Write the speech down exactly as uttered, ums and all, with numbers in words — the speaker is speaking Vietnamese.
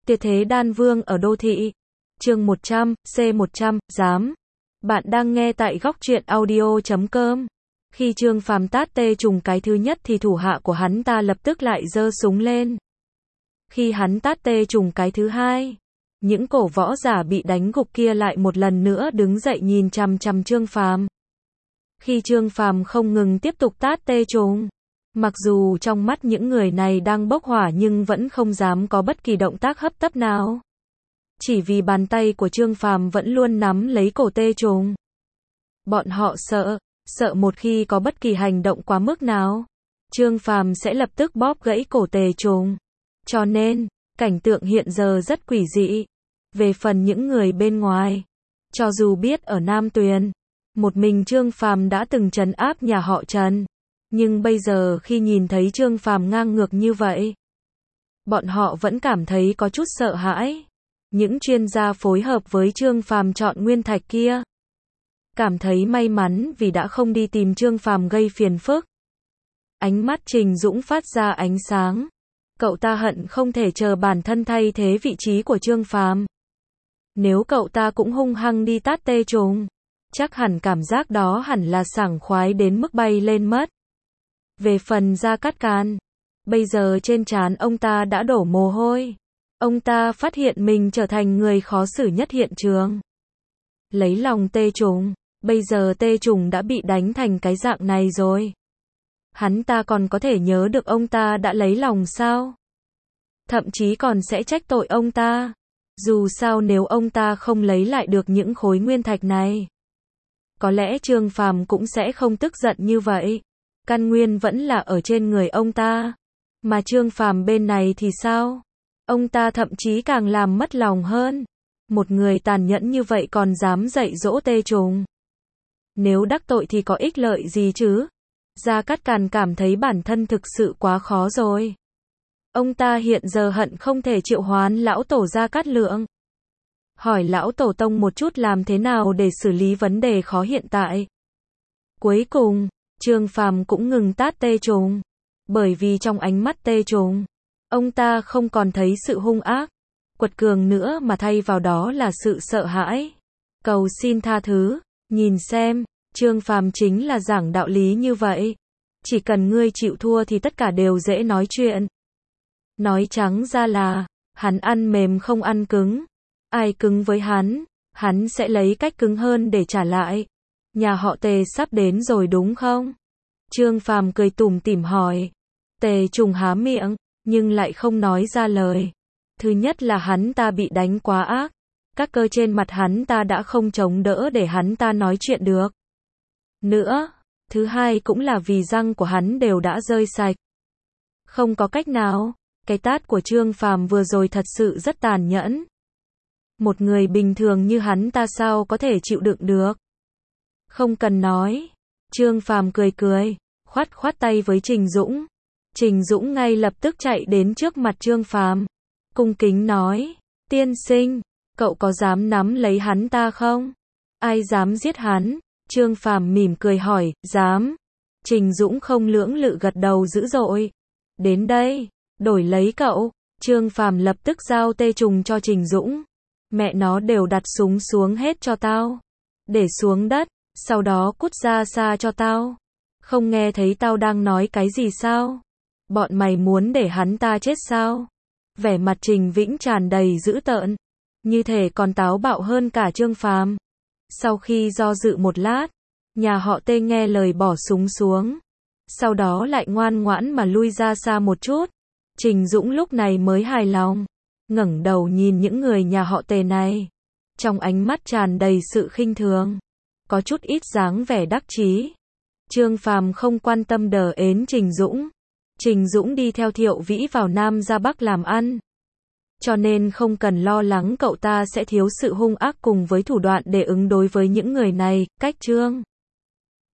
Tuyệt thế đan vương ở đô thị. Chương một trăm, C một trăm, dám. Bạn đang nghe tại góc truyện audio chấm com. Khi Trương Phàm tát tê trùng cái thứ nhất thì thủ hạ của hắn ta lập tức lại giơ súng lên. Khi hắn tát tê trùng cái thứ hai, những cổ võ giả bị đánh gục kia lại một lần nữa đứng dậy nhìn chằm chằm Trương Phàm. Khi Trương Phàm không ngừng tiếp tục tát tê trùng, mặc dù trong mắt những người này đang bốc hỏa nhưng vẫn không dám có bất kỳ động tác hấp tấp nào. Chỉ vì bàn tay của Trương Phàm vẫn luôn nắm lấy cổ tê trùng. Bọn họ sợ, sợ một khi có bất kỳ hành động quá mức nào, Trương Phàm sẽ lập tức bóp gãy cổ tê trùng. Cho nên, cảnh tượng hiện giờ rất quỷ dị. Về phần những người bên ngoài, cho dù biết ở Nam Tuyền, một mình Trương Phàm đã từng trấn áp nhà họ Trần, nhưng bây giờ khi nhìn thấy Trương Phàm ngang ngược như vậy, bọn họ vẫn cảm thấy có chút sợ hãi. Những chuyên gia phối hợp với Trương Phàm chọn nguyên thạch kia cảm thấy may mắn vì đã không đi tìm Trương Phàm gây phiền phức. Ánh mắt Trình Dũng phát ra ánh sáng. Cậu ta hận không thể chờ bản thân thay thế vị trí của Trương Phàm. Nếu cậu ta cũng hung hăng đi tát tê trùng, chắc hẳn cảm giác đó hẳn là sảng khoái đến mức bay lên mất. Về phần Gia Cát Can, bây giờ trên trán ông ta đã đổ mồ hôi. Ông ta phát hiện mình trở thành người khó xử nhất hiện trường. Lấy lòng tê trùng, bây giờ tê trùng đã bị đánh thành cái dạng này rồi. Hắn ta còn có thể nhớ được ông ta đã lấy lòng sao? Thậm chí còn sẽ trách tội ông ta. Dù sao nếu ông ta không lấy lại được những khối nguyên thạch này, có lẽ Trương Phàm cũng sẽ không tức giận như vậy. Căn nguyên vẫn là ở trên người ông ta. Mà Trương Phàm bên này thì sao? Ông ta thậm chí càng làm mất lòng hơn. Một người tàn nhẫn như vậy còn dám dạy dỗ tê trùng. Nếu đắc tội thì có ích lợi gì chứ? Gia Cát Càn cảm thấy bản thân thực sự quá khó rồi. Ông ta hiện giờ hận không thể triệu hoán lão tổ Gia Cát Lượng. Hỏi lão tổ tông một chút làm thế nào để xử lý vấn đề khó hiện tại. Cuối cùng, Trương Phàm cũng ngừng tát tê trùng. Bởi vì trong ánh mắt tê trùng, ông ta không còn thấy sự hung ác, quật cường nữa mà thay vào đó là sự sợ hãi. Cầu xin tha thứ, nhìn xem, Trương Phàm chính là giảng đạo lý như vậy. Chỉ cần ngươi chịu thua thì tất cả đều dễ nói chuyện. Nói trắng ra là, hắn ăn mềm không ăn cứng. Ai cứng với hắn, hắn sẽ lấy cách cứng hơn để trả lại. Nhà họ Tề sắp đến rồi đúng không? Trương Phàm cười tủm tỉm hỏi. Tề trùng há miệng, nhưng lại không nói ra lời. Thứ nhất là hắn ta bị đánh quá ác. Các cơ trên mặt hắn ta đã không chống đỡ để hắn ta nói chuyện được. Nữa, thứ hai cũng là vì răng của hắn đều đã rơi sạch. Không có cách nào, cái tát của Trương Phàm vừa rồi thật sự rất tàn nhẫn. Một người bình thường như hắn ta sao có thể chịu đựng được. Không cần nói. Trương Phàm cười cười, khoát khoát tay với Trình Dũng. Trình Dũng ngay lập tức chạy đến trước mặt Trương Phàm, cung kính nói, tiên sinh, cậu có dám nắm lấy hắn ta không? Ai dám giết hắn? Trương Phàm mỉm cười hỏi, dám. Trình Dũng không lưỡng lự gật đầu dữ dội. Đến đây, đổi lấy cậu. Trương Phàm lập tức giao tê trùng cho Trình Dũng. Mẹ nó đều đặt súng xuống hết cho tao. Để xuống đất, sau đó cút ra xa cho tao. Không nghe thấy tao đang nói cái gì sao? Bọn mày muốn để hắn ta chết sao? Vẻ mặt Trình Vĩnh tràn đầy dữ tợn, như thể còn táo bạo hơn cả Trương Phàm. Sau khi do dự một lát, nhà họ Tê nghe lời bỏ súng xuống. Sau đó lại ngoan ngoãn mà lui ra xa một chút. Trình Dũng lúc này mới hài lòng, ngẩng đầu nhìn những người nhà họ Tề này. Trong ánh mắt tràn đầy sự khinh thường, có chút ít dáng vẻ đắc chí. Trương Phàm không quan tâm đờ ến Trình Dũng. Trình Dũng đi theo Thiệu Vĩ vào Nam ra Bắc làm ăn. Cho nên không cần lo lắng cậu ta sẽ thiếu sự hung ác cùng với thủ đoạn để ứng đối với những người này. Cách Trương